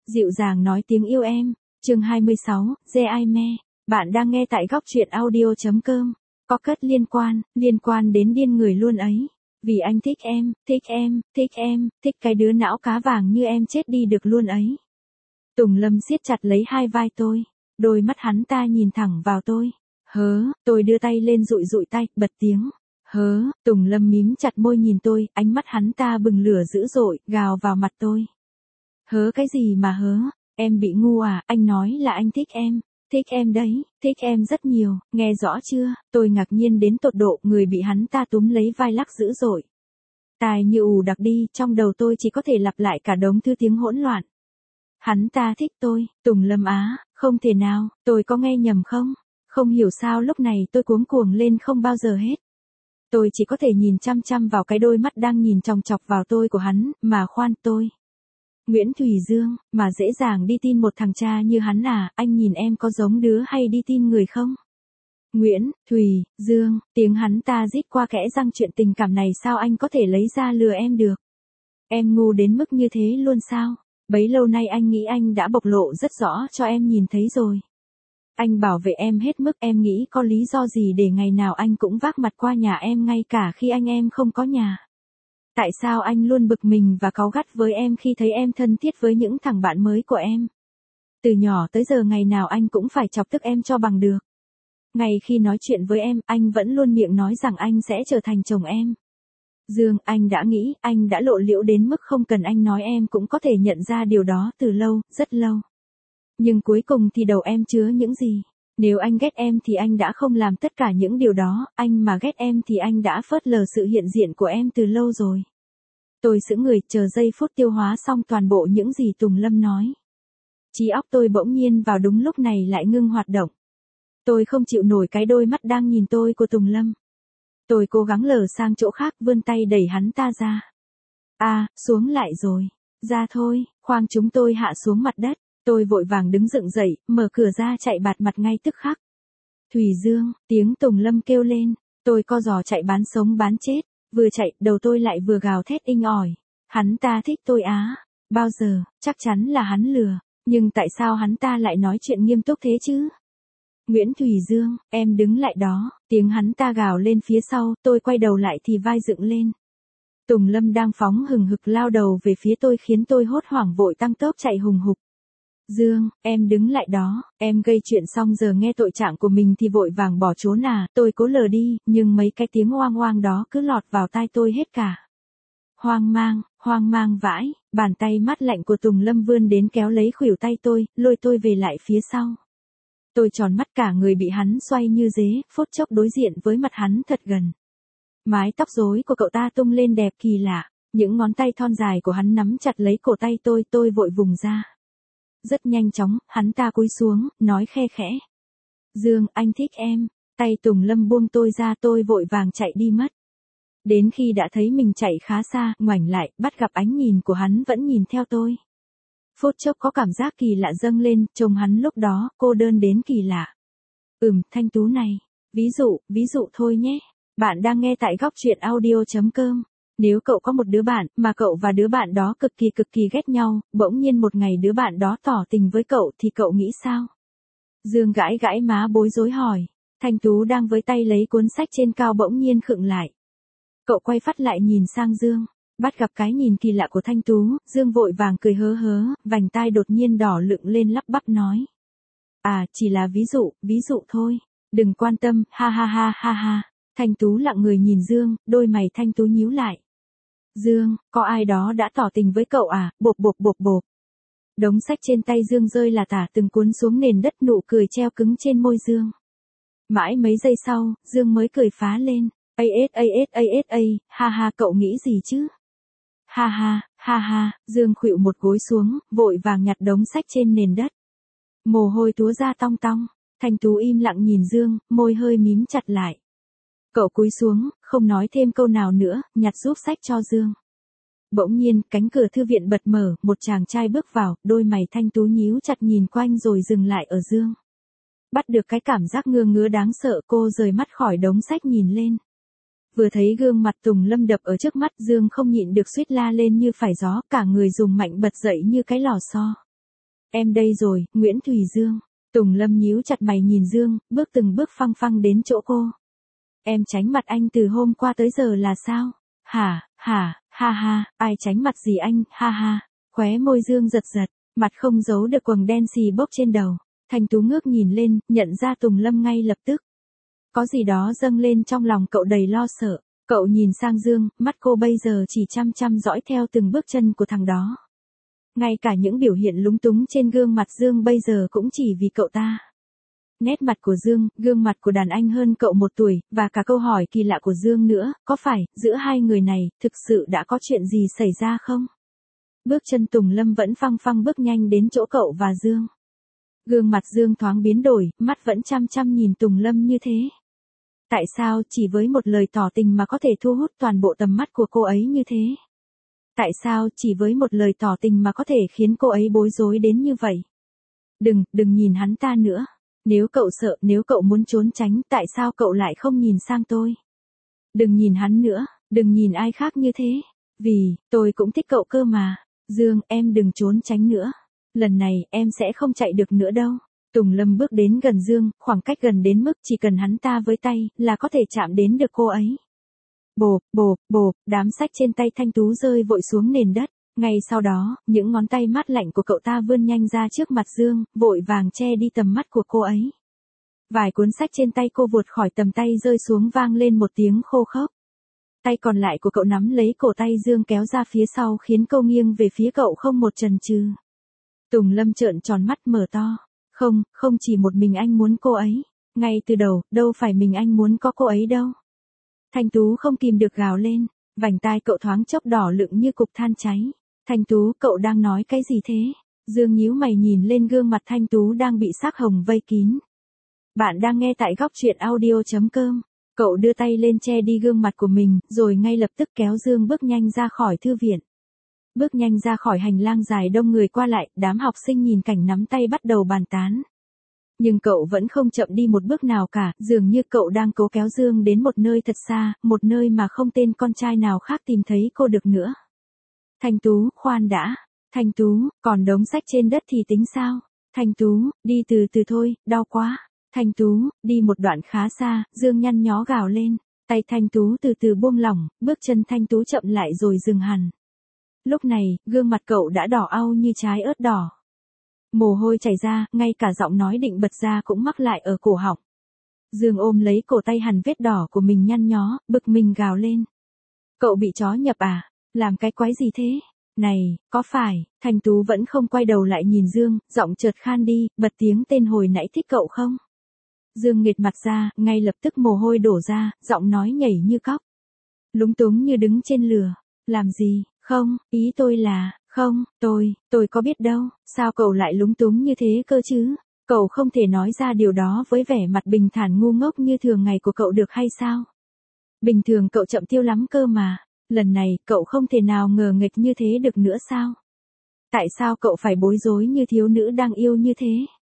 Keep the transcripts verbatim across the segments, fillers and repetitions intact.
Dịu dàng nói tiếng yêu em. Chương hai mươi sáu, The I Me. Bạn đang nghe tại góc truyện audio.com. Có cất liên quan, liên quan đến điên người luôn ấy. Vì anh thích em, thích em, thích em, thích cái đứa não cá vàng như em chết đi được luôn ấy. Tùng Lâm siết chặt lấy hai vai tôi. Đôi mắt hắn ta nhìn thẳng vào tôi. Hớ, tôi đưa tay lên dụi dụi tay, bật tiếng. Hớ, Tùng Lâm mím chặt môi nhìn tôi, ánh mắt hắn ta bừng lửa dữ dội, gào vào mặt tôi. Hớ cái gì mà hớ, em bị ngu à, anh nói là anh thích em. Thích em đấy, thích em rất nhiều, nghe rõ chưa? Tôi ngạc nhiên đến tột độ, người bị hắn ta túm lấy vai lắc dữ dội. Tai như ù đặc đi, trong đầu tôi chỉ có thể lặp lại cả đống thứ tiếng hỗn loạn. Hắn ta thích tôi, Tùng Lâm á, không thể nào, tôi có nghe nhầm không? Không hiểu sao lúc này tôi cuống cuồng lên không bao giờ hết. Tôi chỉ có thể nhìn chăm chăm vào cái đôi mắt đang nhìn chòng chọc vào tôi của hắn, mà khoan tôi. Nguyễn Thùy Dương, mà dễ dàng đi tin một thằng cha như hắn à, anh nhìn em có giống đứa hay đi tin người không? Nguyễn, Thùy, Dương, tiếng hắn ta rít qua kẽ răng, chuyện tình cảm này sao anh có thể lấy ra lừa em được? Em ngu đến mức như thế luôn sao? Bấy lâu nay anh nghĩ anh đã bộc lộ rất rõ cho em nhìn thấy rồi. Anh bảo vệ em hết mức, em nghĩ có lý do gì để ngày nào anh cũng vác mặt qua nhà em ngay cả khi anh em không có nhà? Tại sao anh luôn bực mình và cáu gắt với em khi thấy em thân thiết với những thằng bạn mới của em? Từ nhỏ tới giờ ngày nào anh cũng phải chọc tức em cho bằng được. Ngày khi nói chuyện với em, anh vẫn luôn miệng nói rằng anh sẽ trở thành chồng em. Dương, anh đã nghĩ, anh đã lộ liễu đến mức không cần anh nói em cũng có thể nhận ra điều đó từ lâu, rất lâu. Nhưng cuối cùng thì đầu em chứa những gì? Nếu anh ghét em thì anh đã không làm tất cả những điều đó, anh mà ghét em thì anh đã phớt lờ sự hiện diện của em từ lâu rồi. Tôi sững người, chờ giây phút tiêu hóa xong toàn bộ những gì Tùng Lâm nói. Trí óc tôi bỗng nhiên vào đúng lúc này lại ngưng hoạt động. Tôi không chịu nổi cái đôi mắt đang nhìn tôi của Tùng Lâm. Tôi cố gắng lờ sang chỗ khác, vươn tay đẩy hắn ta ra. À, xuống lại rồi. Ra thôi, khoang chúng tôi hạ xuống mặt đất. Tôi vội vàng đứng dựng dậy, mở cửa ra chạy bạt mặt ngay tức khắc. Thùy Dương, tiếng Tùng Lâm kêu lên. Tôi co giò chạy bán sống bán chết. Vừa chạy, đầu tôi lại vừa gào thét inh ỏi. Hắn ta thích tôi á. Bao giờ, chắc chắn là hắn lừa. Nhưng tại sao hắn ta lại nói chuyện nghiêm túc thế chứ? Nguyễn Thùy Dương, em đứng lại đó. Tiếng hắn ta gào lên phía sau, tôi quay đầu lại thì vai dựng lên. Tùng Lâm đang phóng hừng hực lao đầu về phía tôi khiến tôi hốt hoảng vội tăng tốc chạy hùng hục. Dương, em đứng lại đó, em gây chuyện xong giờ nghe tội trạng của mình thì vội vàng bỏ trốn à, tôi cố lờ đi, nhưng mấy cái tiếng oang oang đó cứ lọt vào tai tôi hết cả. Hoang mang, hoang mang vãi, bàn tay mát lạnh của Tùng Lâm vươn đến kéo lấy khuỷu tay tôi, lôi tôi về lại phía sau. Tôi tròn mắt, cả người bị hắn xoay như dế, phút chốc đối diện với mặt hắn thật gần. Mái tóc rối của cậu ta tung lên đẹp kỳ lạ, những ngón tay thon dài của hắn nắm chặt lấy cổ tay tôi, tôi vội vùng ra. Rất nhanh chóng, hắn ta cúi xuống, nói khe khẽ. Dương, anh thích em. Tay Tùng Lâm buông tôi ra, tôi vội vàng chạy đi mất. Đến khi đã thấy mình chạy khá xa, ngoảnh lại, bắt gặp ánh nhìn của hắn vẫn nhìn theo tôi. Phút chốc có cảm giác kỳ lạ dâng lên, trông hắn lúc đó, cô đơn đến kỳ lạ. Ừm, Thanh Tú này. Ví dụ, ví dụ thôi nhé. Bạn đang nghe tại góc truyện audio.com. Nếu cậu có một đứa bạn, mà cậu và đứa bạn đó cực kỳ cực kỳ ghét nhau, bỗng nhiên một ngày đứa bạn đó tỏ tình với cậu thì cậu nghĩ sao? Dương gãi gãi má bối rối hỏi. Thanh Tú đang với tay lấy cuốn sách trên cao bỗng nhiên khựng lại. Cậu quay phát lại nhìn sang Dương. Bắt gặp cái nhìn kỳ lạ của Thanh Tú, Dương vội vàng cười hớ hớ, vành tai đột nhiên đỏ lựng lên lắp bắp nói. À, chỉ là ví dụ, ví dụ thôi. Đừng quan tâm, ha ha ha ha ha. Thanh Tú lặng người nhìn Dương, đôi mày Thanh Tú nhíu lại. Dương, có ai đó đã tỏ tình với cậu à, bộp bộp bộp bộp. Đống sách trên tay Dương rơi là tả từng cuốn xuống nền đất, nụ cười treo cứng trên môi Dương. Mãi mấy giây sau, Dương mới cười phá lên. A S A S A S A, ha ha, cậu nghĩ gì chứ? Ha ha, ha ha, Dương khuỵu một gối xuống, vội vàng nhặt đống sách trên nền đất. Mồ hôi túa ra tong tong. Thanh Tú im lặng nhìn Dương, môi hơi mím chặt lại. Cậu cúi xuống, không nói thêm câu nào nữa, nhặt giúp sách cho Dương. Bỗng nhiên, cánh cửa thư viện bật mở, một chàng trai bước vào, đôi mày Thanh Tú nhíu chặt nhìn quanh rồi dừng lại ở Dương. Bắt được cái cảm giác ngứa ngứa đáng sợ, cô rời mắt khỏi đống sách nhìn lên. Vừa thấy gương mặt Tùng Lâm đập ở trước mắt, Dương không nhịn được suýt la lên như phải gió, cả người dùng mạnh bật dậy như cái lò xo. Em đây rồi, Nguyễn Thùy Dương. Tùng Lâm nhíu chặt mày nhìn Dương, bước từng bước phăng phăng đến chỗ cô. Em tránh mặt anh từ hôm qua tới giờ là sao? Hả, hả, ha ha, ai tránh mặt gì anh, ha ha. Khóe môi Dương giật giật, mặt không giấu được quầng đen xì bốc trên đầu. Thanh Tú ngước nhìn lên, nhận ra Tùng Lâm ngay lập tức. Có gì đó dâng lên trong lòng cậu đầy lo sợ. Cậu nhìn sang Dương, mắt cô bây giờ chỉ chăm chăm dõi theo từng bước chân của thằng đó. Ngay cả những biểu hiện lúng túng trên gương mặt Dương bây giờ cũng chỉ vì cậu ta. Nét mặt của Dương, gương mặt của đàn anh hơn cậu một tuổi, và cả câu hỏi kỳ lạ của Dương nữa, có phải, giữa hai người này, thực sự đã có chuyện gì xảy ra không? Bước chân Tùng Lâm vẫn phăng phăng bước nhanh đến chỗ cậu và Dương. Gương mặt Dương thoáng biến đổi, mắt vẫn chăm chăm nhìn Tùng Lâm như thế. Tại sao chỉ với một lời tỏ tình mà có thể thu hút toàn bộ tầm mắt của cô ấy như thế? Tại sao chỉ với một lời tỏ tình mà có thể khiến cô ấy bối rối đến như vậy? Đừng, đừng nhìn hắn ta nữa. Nếu cậu sợ, nếu cậu muốn trốn tránh, tại sao cậu lại không nhìn sang tôi? Đừng nhìn hắn nữa, đừng nhìn ai khác như thế. Vì, tôi cũng thích cậu cơ mà. Dương, em đừng trốn tránh nữa. Lần này, em sẽ không chạy được nữa đâu. Tùng Lâm bước đến gần Dương, khoảng cách gần đến mức chỉ cần hắn ta với tay, là có thể chạm đến được cô ấy. Bộp, bộp, bộp, đám sách trên tay Thanh Tú rơi vội xuống nền đất. Ngay sau đó, những ngón tay mát lạnh của cậu ta vươn nhanh ra trước mặt Dương, vội vàng che đi tầm mắt của cô ấy. Vài cuốn sách trên tay cô vụt khỏi tầm tay rơi xuống vang lên một tiếng khô khốc. Tay còn lại của cậu nắm lấy cổ tay Dương kéo ra phía sau khiến cô nghiêng về phía cậu không một chần chừ. Tùng Lâm trợn tròn mắt mở to. Không, không chỉ một mình anh muốn cô ấy. Ngay từ đầu, đâu phải mình anh muốn có cô ấy đâu. Thanh Tú không kìm được gào lên, vành tai cậu thoáng chốc đỏ lựng như cục than cháy. Thanh Tú, cậu đang nói cái gì thế? Dương nhíu mày nhìn lên gương mặt Thanh Tú đang bị sắc hồng vây kín. Bạn đang nghe tại góc truyện audio chấm com. Cậu đưa tay lên che đi gương mặt của mình, rồi ngay lập tức kéo Dương bước nhanh ra khỏi thư viện. Bước nhanh ra khỏi hành lang dài đông người qua lại, đám học sinh nhìn cảnh nắm tay bắt đầu bàn tán. Nhưng cậu vẫn không chậm đi một bước nào cả, dường như cậu đang cố kéo Dương đến một nơi thật xa, một nơi mà không tên con trai nào khác tìm thấy cô được nữa. Thanh Tú, khoan đã. Thanh Tú, còn đống sách trên đất thì tính sao? Thanh Tú, đi từ từ thôi, đau quá. Thanh Tú, đi một đoạn khá xa, Dương nhăn nhó gào lên. Tay Thanh Tú từ từ buông lỏng, bước chân Thanh Tú chậm lại rồi dừng hẳn. Lúc này, gương mặt cậu đã đỏ au như trái ớt đỏ. Mồ hôi chảy ra, ngay cả giọng nói định bật ra cũng mắc lại ở cổ họng. Dương ôm lấy cổ tay hằn vết đỏ của mình nhăn nhó, bực mình gào lên. Cậu bị chó nhập à? Làm cái quái gì thế? Này, có phải, Thanh Tú vẫn không quay đầu lại nhìn Dương, giọng chợt khan đi, bật tiếng tên hồi nãy thích cậu không? Dương nghệt mặt ra, ngay lập tức mồ hôi đổ ra, giọng nói nhảy như cóc. Lúng túng như đứng trên lửa. Làm gì? Không, ý tôi là, không, tôi, tôi có biết đâu, sao cậu lại lúng túng như thế cơ chứ? Cậu không thể nói ra điều đó với vẻ mặt bình thản ngu ngốc như thường ngày của cậu được hay sao? Bình thường cậu chậm tiêu lắm cơ mà, lần này cậu không thể nào ngờ nghệch như thế được nữa sao? Tại sao cậu phải bối rối như thiếu nữ đang yêu như thế?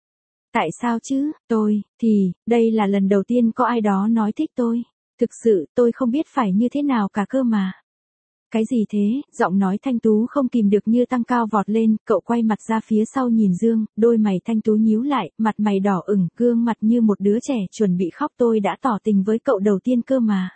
Tại sao chứ, tôi, thì, đây là lần đầu tiên có ai đó nói thích tôi. Thực sự, tôi không biết phải như thế nào cả cơ mà. Cái gì thế, giọng nói Thanh Tú không kìm được như tăng cao vọt lên, cậu quay mặt ra phía sau nhìn Dương, đôi mày Thanh Tú nhíu lại, mặt mày đỏ ửng, gương mặt như một đứa trẻ chuẩn bị khóc. Tôi đã tỏ tình với cậu đầu tiên cơ mà.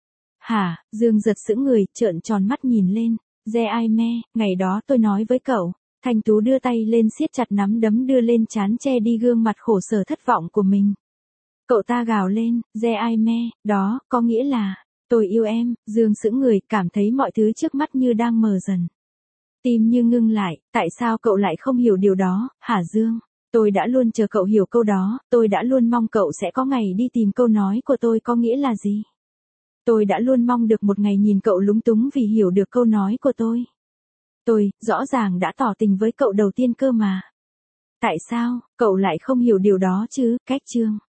Hả, Dương giật sững người, trợn tròn mắt nhìn lên, Re ai me, ngày đó tôi nói với cậu. Thanh Tú đưa tay lên siết chặt nắm đấm đưa lên trán che đi gương mặt khổ sở thất vọng của mình. Cậu ta gào lên, Re ai me, đó, có nghĩa là, tôi yêu em. Dương sững người, cảm thấy mọi thứ trước mắt như đang mờ dần. Tim như ngưng lại, tại sao cậu lại không hiểu điều đó, hả Dương? Tôi đã luôn chờ cậu hiểu câu đó, tôi đã luôn mong cậu sẽ có ngày đi tìm câu nói của tôi có nghĩa là gì. Tôi đã luôn mong được một ngày nhìn cậu lúng túng vì hiểu được câu nói của tôi. Tôi, rõ ràng đã tỏ tình với cậu đầu tiên cơ mà. Tại sao, cậu lại không hiểu điều đó chứ, cách Chương.